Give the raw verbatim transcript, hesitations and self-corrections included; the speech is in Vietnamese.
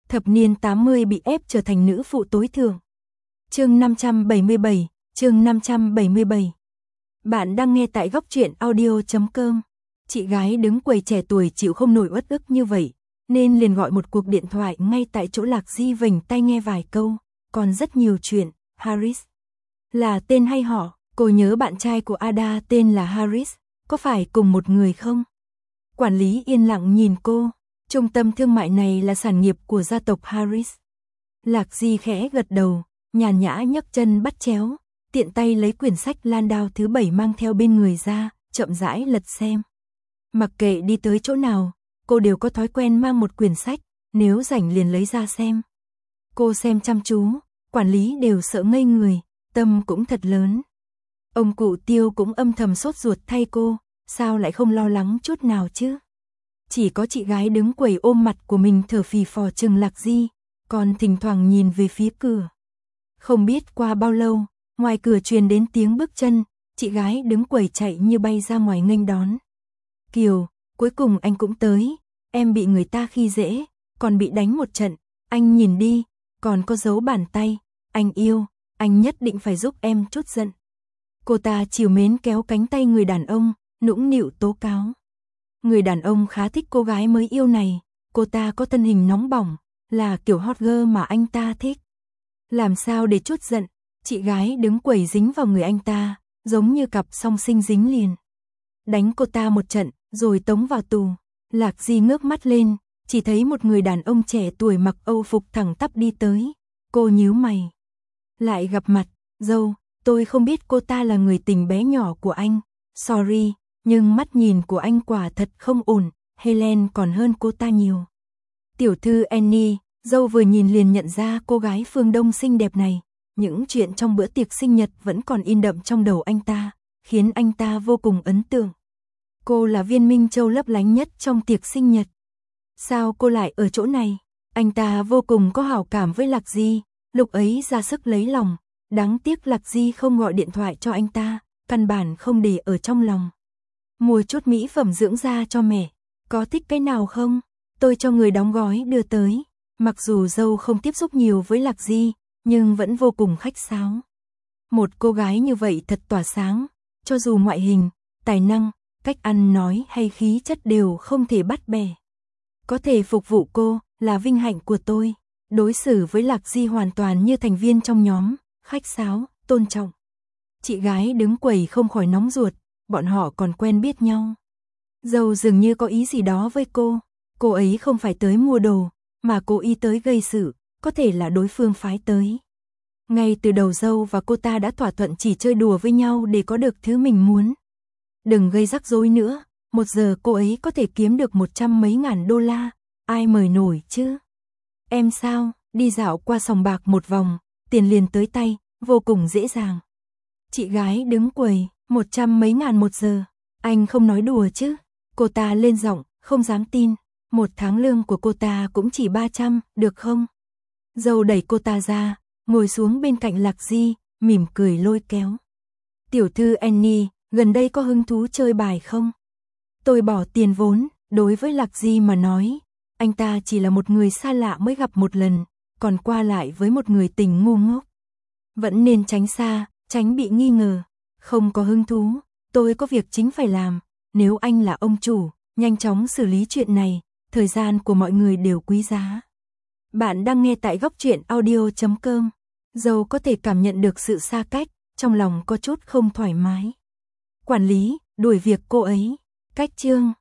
thập niên tám mươi bị ép trở thành nữ phụ tối thượng. Chương năm trăm bảy mươi bảy, chương năm trăm bảy mươi bảy. Bạn đang nghe tại góc truyện audio chấm com. Chị gái đứng quầy trẻ tuổi chịu không nổi uất ức như vậy, nên liền gọi một cuộc điện thoại ngay tại chỗ. Lạc Di vểnh tay nghe vài câu, còn rất nhiều chuyện. Harris là tên hay họ? Cô nhớ bạn trai của Ada tên là Harris, có phải cùng một người không? Quản lý yên lặng nhìn cô. Trung tâm thương mại này là sản nghiệp của gia tộc Harris. Lạc Di khẽ gật đầu, nhàn nhã nhấc chân bắt chéo, tiện tay lấy quyển sách Landau thứ bảy mang theo bên người ra, chậm rãi lật xem. Mặc kệ đi tới chỗ nào, cô đều có thói quen mang một quyển sách, nếu rảnh liền lấy ra xem. Cô xem chăm chú, quản lý đều sợ ngây người, tâm cũng thật lớn. Ông cụ Tiêu cũng âm thầm sốt ruột thay cô, sao lại không lo lắng chút nào chứ? Chỉ có chị gái đứng quầy ôm mặt của mình thở phì phò chừng Lạc Di, còn thỉnh thoảng nhìn về phía cửa. Không biết qua bao lâu, ngoài cửa truyền đến tiếng bước chân, chị gái đứng quầy chạy như bay ra ngoài nghênh đón. Kiều, cuối cùng anh cũng tới, em bị người ta khi dễ, còn bị đánh một trận, anh nhìn đi, còn có dấu bàn tay, anh yêu, anh nhất định phải giúp em chút giận. Cô ta trìu mến kéo cánh tay người đàn ông, nũng nịu tố cáo. Người đàn ông khá thích cô gái mới yêu này, cô ta có thân hình nóng bỏng, là kiểu hot girl mà anh ta thích. Làm sao để chút giận, chị gái đứng quầy dính vào người anh ta, giống như cặp song sinh dính liền. Đánh cô ta một trận, rồi tống vào tù. Lạc Di ngước mắt lên, chỉ thấy một người đàn ông trẻ tuổi mặc Âu phục thẳng tắp đi tới. Cô nhíu mày. Lại gặp mặt, dâu, tôi không biết cô ta là người tình bé nhỏ của anh. Sorry, nhưng mắt nhìn của anh quả thật không ổn, Helen còn hơn cô ta nhiều. Tiểu thư Annie, dâu vừa nhìn liền nhận ra cô gái phương Đông xinh đẹp này. Những chuyện trong bữa tiệc sinh nhật vẫn còn in đậm trong đầu anh ta, khiến anh ta vô cùng ấn tượng. Cô là viên minh châu lấp lánh nhất trong tiệc sinh nhật. Sao cô lại ở chỗ này? Anh ta vô cùng có hảo cảm với Lạc Di, lúc ấy ra sức lấy lòng. Đáng tiếc Lạc Di không gọi điện thoại cho anh ta, căn bản không để ở trong lòng. Mua chút mỹ phẩm dưỡng da cho mẹ, có thích cái nào không? Tôi cho người đóng gói đưa tới. Mặc dù dâu không tiếp xúc nhiều với Lạc Di, nhưng vẫn vô cùng khách sáo. Một cô gái như vậy thật tỏa sáng, cho dù ngoại hình, tài năng, cách ăn nói hay khí chất đều không thể bắt bẻ. Có thể phục vụ cô là vinh hạnh của tôi. Đối xử với Lạc Di hoàn toàn như thành viên trong nhóm, khách sáo, tôn trọng. Chị gái đứng quầy không khỏi nóng ruột, bọn họ còn quen biết nhau. Dâu dường như có ý gì đó với cô, cô ấy không phải tới mua đồ, mà cố ý tới gây sự, có thể là đối phương phái tới. Ngay từ đầu dâu và cô ta đã thỏa thuận chỉ chơi đùa với nhau để có được thứ mình muốn. Đừng gây rắc rối nữa, một giờ cô ấy có thể kiếm được một trăm mấy ngàn đô la, ai mời nổi chứ? Em sao, đi dạo qua sòng bạc một vòng, tiền liền tới tay, vô cùng dễ dàng. Chị gái đứng quầy, một trăm mấy ngàn một giờ, anh không nói đùa chứ? Cô ta lên giọng, không dám tin, một tháng lương của cô ta cũng chỉ ba trăm, được không? Dâu đẩy cô ta ra, ngồi xuống bên cạnh Lạc Di, mỉm cười lôi kéo. Tiểu thư Annie, gần đây có hứng thú chơi bài không? Tôi bỏ tiền vốn, đối với Lạc Di mà nói, anh ta chỉ là một người xa lạ mới gặp một lần, còn qua lại với một người tình ngu ngốc. Vẫn nên tránh xa, tránh bị nghi ngờ. Không có hứng thú, tôi có việc chính phải làm, nếu anh là ông chủ, nhanh chóng xử lý chuyện này, thời gian của mọi người đều quý giá. Bạn đang nghe tại góc truyện audio chấm com. Dâu có thể cảm nhận được sự xa cách, trong lòng có chút không thoải mái. Quản lý, đuổi việc cô ấy. Cách chương